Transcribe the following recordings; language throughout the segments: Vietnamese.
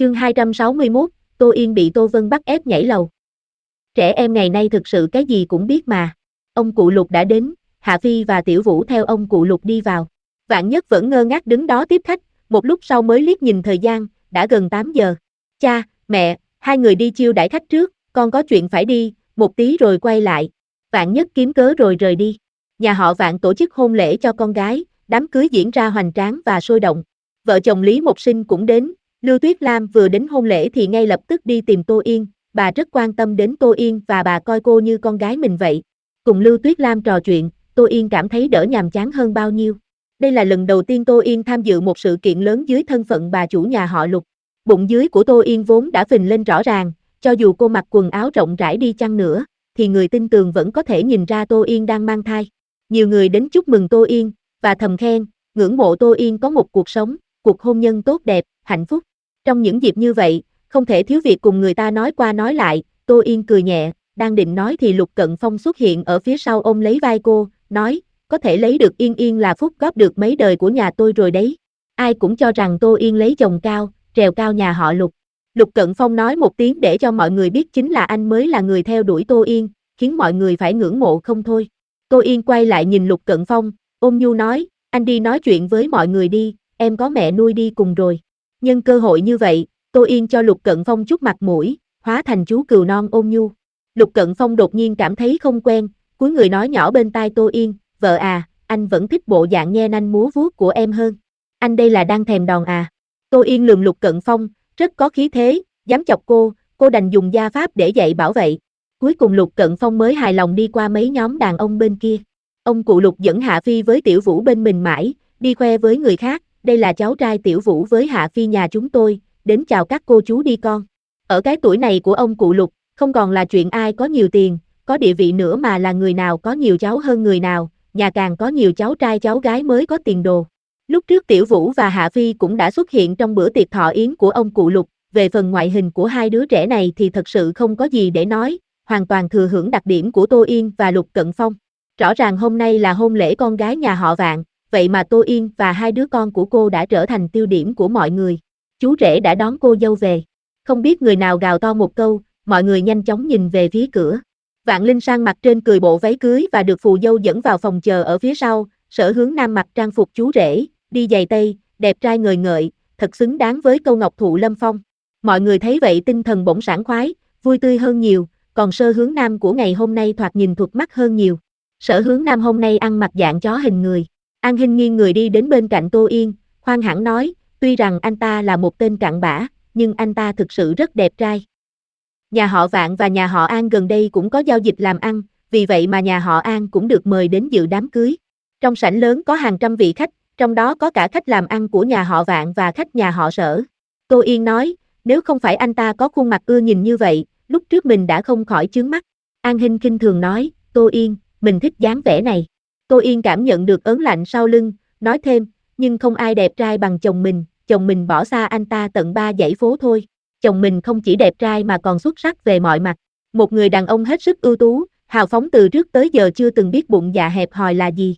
Chương 261, Tô Yên bị Tô Vân bắt ép nhảy lầu. Trẻ em ngày nay thực sự cái gì cũng biết mà. Ông cụ Lục đã đến, Hạ Phi và Tiểu Vũ theo ông cụ Lục đi vào. Vạn Nhất vẫn ngơ ngác đứng đó tiếp khách, một lúc sau mới liếc nhìn thời gian, đã gần 8 giờ. Cha, mẹ, hai người đi chiêu đãi khách trước, con có chuyện phải đi, một tí rồi quay lại. Vạn Nhất kiếm cớ rồi rời đi. Nhà họ Vạn tổ chức hôn lễ cho con gái, đám cưới diễn ra hoành tráng và sôi động. Vợ chồng Lý Mộc Sinh cũng đến. Lưu Tuyết Lam vừa đến hôn lễ thì ngay lập tức đi tìm Tô Yên, bà rất quan tâm đến Tô Yên và bà coi cô như con gái mình vậy. Cùng Lưu Tuyết Lam trò chuyện, Tô Yên cảm thấy đỡ nhàm chán hơn bao nhiêu. Đây là lần đầu tiên Tô Yên tham dự một sự kiện lớn dưới thân phận bà chủ nhà họ Lục. Bụng dưới của Tô Yên vốn đã phình lên rõ ràng, cho dù cô mặc quần áo rộng rãi đi chăng nữa, thì người tin tường vẫn có thể nhìn ra Tô Yên đang mang thai. Nhiều người đến chúc mừng Tô Yên, và thầm khen, ngưỡng mộ Tô Yên có một cuộc hôn nhân tốt đẹp, hạnh phúc. Trong những dịp như vậy, không thể thiếu việc cùng người ta nói qua nói lại. Tô Yên cười nhẹ, đang định nói thì Lục Cận Phong xuất hiện ở phía sau ôm lấy vai cô, nói, có thể lấy được Yên Yên là phúc góp được mấy đời của nhà tôi rồi đấy. Ai cũng cho rằng Tô Yên lấy chồng cao, trèo cao nhà họ Lục. Lục Cận Phong nói một tiếng để cho mọi người biết chính là anh mới là người theo đuổi Tô Yên, khiến mọi người phải ngưỡng mộ không thôi. Tô Yên quay lại nhìn Lục Cận Phong, ôm nhu nói, anh đi nói chuyện với mọi người đi, em có mẹ nuôi đi cùng rồi. Nhân cơ hội như vậy, Tô Yên cho Lục Cận Phong chút mặt mũi, hóa thành chú cừu non ôn nhu. Lục Cận Phong đột nhiên cảm thấy không quen, cúi người nói nhỏ bên tai Tô Yên, vợ à, anh vẫn thích bộ dạng nhe nanh múa vuốt của em hơn. Anh đây là đang thèm đòn à? Tô Yên lườm Lục Cận Phong, rất có khí thế, dám chọc cô đành dùng gia pháp để dạy bảo vậy. Cuối cùng Lục Cận Phong mới hài lòng đi qua mấy nhóm đàn ông bên kia. Ông cụ Lục dẫn Hạ Phi với Tiểu Vũ bên mình mãi, đi khoe với người khác, đây là cháu trai Tiểu Vũ với Hạ Phi nhà chúng tôi, đến chào các cô chú đi con. Ở cái tuổi này của ông cụ Lục, không còn là chuyện ai có nhiều tiền, có địa vị nữa mà là người nào có nhiều cháu hơn người nào, nhà càng có nhiều cháu trai cháu gái mới có tiền đồ. Lúc trước Tiểu Vũ và Hạ Phi cũng đã xuất hiện trong bữa tiệc thọ yến của ông cụ Lục, về phần ngoại hình của hai đứa trẻ này thì thật sự không có gì để nói, hoàn toàn thừa hưởng đặc điểm của Tô Yên và Lục Cận Phong. Rõ ràng hôm nay là hôn lễ con gái nhà họ Vạn, vậy mà Tô Yên và hai đứa con của cô đã trở thành tiêu điểm của mọi người. Chú rể đã đón cô dâu về. Không biết người nào gào to một câu, mọi người nhanh chóng nhìn về phía cửa. Vạn Linh Sang mặc trên cười bộ váy cưới và được phù dâu dẫn vào phòng chờ ở phía sau, Sở Hướng Nam mặc trang phục chú rể, đi giày tây, đẹp trai ngời ngợi, thật xứng đáng với câu ngọc thụ lâm phong. Mọi người thấy vậy tinh thần bỗng sảng khoái, vui tươi hơn nhiều, còn Sở Hướng Nam của ngày hôm nay thoạt nhìn thuận mắt hơn nhiều. Sở Hướng Nam hôm nay ăn mặc dạng chó hình người. An Hinh nghiêng người đi đến bên cạnh Tô Yên, khoan hẳn nói, tuy rằng anh ta là một tên cặn bã, nhưng anh ta thực sự rất đẹp trai. Nhà họ Vạn và nhà họ An gần đây cũng có giao dịch làm ăn, vì vậy mà nhà họ An cũng được mời đến dự đám cưới. Trong sảnh lớn có hàng trăm vị khách, trong đó có cả khách làm ăn của nhà họ Vạn và khách nhà họ Sở. Tô Yên nói, nếu không phải anh ta có khuôn mặt ưa nhìn như vậy, lúc trước mình đã không khỏi chướng mắt. An Hinh khinh thường nói, Tô Yên, mình thích dáng vẻ này. Tô Yên cảm nhận được ớn lạnh sau lưng, nói thêm, nhưng không ai đẹp trai bằng chồng mình bỏ xa anh ta tận 3 dãy phố thôi. Chồng mình không chỉ đẹp trai mà còn xuất sắc về mọi mặt. Một người đàn ông hết sức ưu tú, hào phóng từ trước tới giờ chưa từng biết bụng dạ hẹp hòi là gì.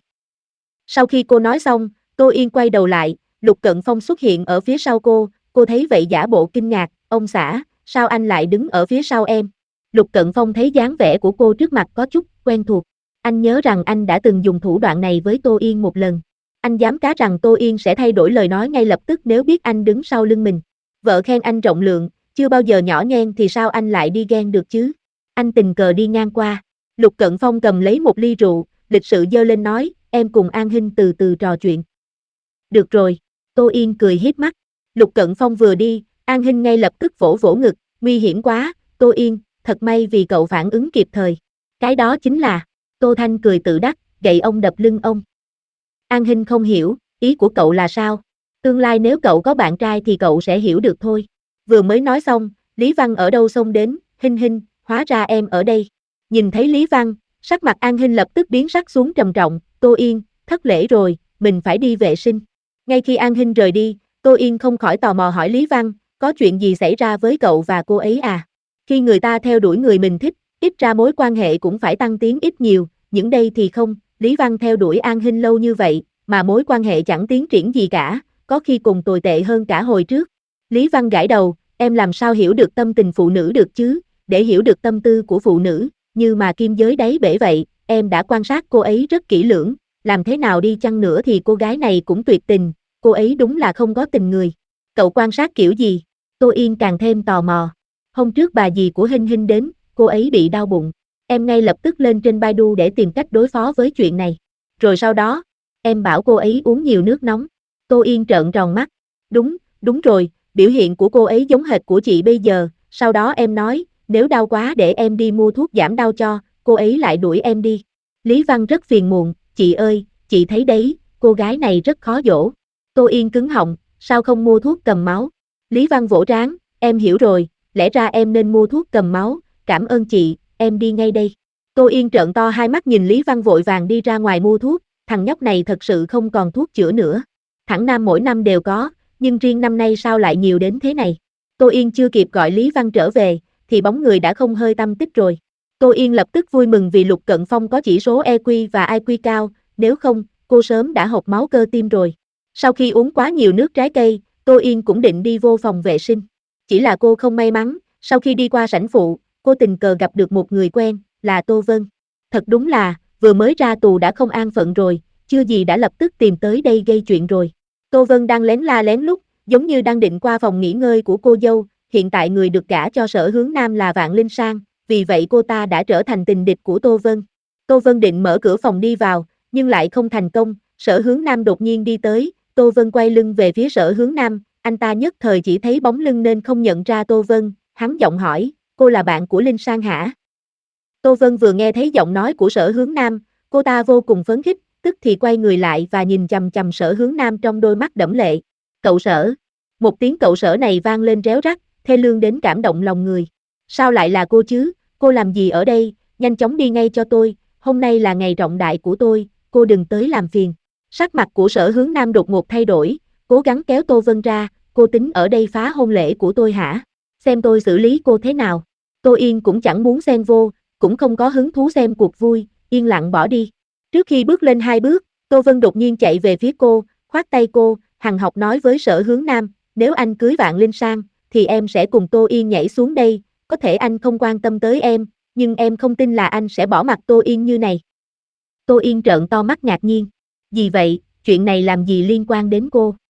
Sau khi cô nói xong, Tô Yên quay đầu lại, Lục Cận Phong xuất hiện ở phía sau cô thấy vậy giả bộ kinh ngạc, ông xã, sao anh lại đứng ở phía sau em? Lục Cận Phong thấy dáng vẻ của cô trước mặt có chút quen thuộc. Anh nhớ rằng anh đã từng dùng thủ đoạn này với Tô Yên một lần. Anh dám cá rằng Tô Yên sẽ thay đổi lời nói ngay lập tức nếu biết anh đứng sau lưng mình. Vợ khen anh rộng lượng, chưa bao giờ nhỏ nhen thì sao anh lại đi ghen được chứ? Anh tình cờ đi ngang qua. Lục Cận Phong cầm lấy một ly rượu, lịch sự giơ lên nói, em cùng An Hinh từ từ trò chuyện. Được rồi, Tô Yên cười hiếp mắt. Lục Cận Phong vừa đi, An Hinh ngay lập tức vỗ vỗ ngực, nguy hiểm quá, Tô Yên, thật may vì cậu phản ứng kịp thời. Cái đó chính là, Tô Thanh cười tự đắc, gậy ông đập lưng ông. An Hinh không hiểu, ý của cậu là sao? Tương lai nếu cậu có bạn trai thì cậu sẽ hiểu được thôi. Vừa mới nói xong, Lý Văn ở đâu xông đến, Hinh Hinh, hóa ra em ở đây. Nhìn thấy Lý Văn, sắc mặt An Hinh lập tức biến sắc xuống trầm trọng, Tô Yên, thất lễ rồi, mình phải đi vệ sinh. Ngay khi An Hinh rời đi, Tô Yên không khỏi tò mò hỏi Lý Văn, có chuyện gì xảy ra với cậu và cô ấy à? Khi người ta theo đuổi người mình thích, ít ra mối quan hệ cũng phải tăng tiến ít nhiều, những đây thì không, Lý Văn theo đuổi An Hinh lâu như vậy, mà mối quan hệ chẳng tiến triển gì cả, có khi cùng tồi tệ hơn cả hồi trước. Lý Văn gãi đầu, Em làm sao hiểu được tâm tình phụ nữ được chứ, để hiểu được tâm tư của phụ nữ, như mà kim giới đáy bể vậy, em đã quan sát cô ấy rất kỹ lưỡng, làm thế nào đi chăng nữa thì cô gái này cũng tuyệt tình, cô ấy đúng là không có tình người. Cậu quan sát kiểu gì? Tô Yên càng thêm tò mò. Hôm trước bà dì của Hinh Hinh đến, cô ấy bị đau bụng. Em ngay lập tức lên trên Baidu để tìm cách đối phó với chuyện này. Rồi sau đó, em bảo cô ấy uống nhiều nước nóng. Tô Yên trợn tròn mắt. Đúng rồi, biểu hiện của cô ấy giống hệt của chị bây giờ. Sau đó em nói, nếu đau quá để em đi mua thuốc giảm đau cho, cô ấy lại đuổi em đi. Lý Văn rất phiền muộn, chị ơi, chị thấy đấy, cô gái này rất khó dỗ. Tô Yên cứng họng, sao không mua thuốc cầm máu? Lý Văn vỗ trán, em hiểu rồi, lẽ ra em nên mua thuốc cầm máu, cảm ơn chị, em đi ngay đây. Tô Yên trợn to hai mắt nhìn Lý Văn vội vàng đi ra ngoài mua thuốc, thằng nhóc này thật sự không còn thuốc chữa nữa. Thẳng Nam mỗi năm đều có, nhưng riêng năm nay sao lại nhiều đến thế này? Tô Yên chưa kịp gọi Lý Văn trở về, thì bóng người đã không hơi tăm tích rồi. Tô Yên lập tức vui mừng vì Lục Cận Phong có chỉ số EQ và IQ cao, nếu không, cô sớm đã hộc máu cơ tim rồi. Sau khi uống quá nhiều nước trái cây, Tô Yên cũng định đi vô phòng vệ sinh. Chỉ là cô không may mắn, sau khi đi qua sảnh phụ, cô tình cờ gặp được một người quen, là Tô Vân. Thật đúng là, vừa mới ra tù đã không an phận rồi, chưa gì đã lập tức tìm tới đây gây chuyện rồi. Tô Vân đang lén la lén lút, giống như đang định qua phòng nghỉ ngơi của cô dâu, hiện tại người được gả cho Sở Hướng Nam là Vạn Linh Sang, vì vậy cô ta đã trở thành tình địch của Tô Vân. Tô Vân định mở cửa phòng đi vào, nhưng lại không thành công, Sở Hướng Nam đột nhiên đi tới, Tô Vân quay lưng về phía Sở Hướng Nam, anh ta nhất thời chỉ thấy bóng lưng nên không nhận ra Tô Vân, hắn giọng hỏi, cô là bạn của Linh Sang hả? Tô Vân vừa nghe thấy giọng nói của Sở Hướng Nam, cô ta vô cùng phấn khích, tức thì quay người lại và nhìn chằm chằm Sở Hướng Nam trong đôi mắt đẫm lệ. Cậu Sở. Một tiếng cậu Sở này vang lên réo rắt, thê lương đến cảm động lòng người. Sao lại là cô chứ, cô làm gì ở đây, nhanh chóng đi ngay cho tôi, hôm nay là ngày trọng đại của tôi, cô đừng tới làm phiền. Sắc mặt của Sở Hướng Nam đột ngột thay đổi, cố gắng kéo Tô Vân ra, cô tính ở đây phá hôn lễ của tôi hả? Xem tôi xử lý cô thế nào. Tô Yên cũng chẳng muốn xen vô, cũng không có hứng thú xem cuộc vui, yên lặng bỏ đi. Trước khi bước lên 2 bước, Tô Vân đột nhiên chạy về phía cô, khoát tay cô, hằng học nói với Sở Hướng Nam, nếu anh cưới Vạn Linh Sang, thì em sẽ cùng Tô Yên nhảy xuống đây, có thể anh không quan tâm tới em, nhưng em không tin là anh sẽ bỏ mặc Tô Yên như này. Tô Yên trợn to mắt ngạc nhiên. Gì vậy, chuyện này làm gì liên quan đến cô?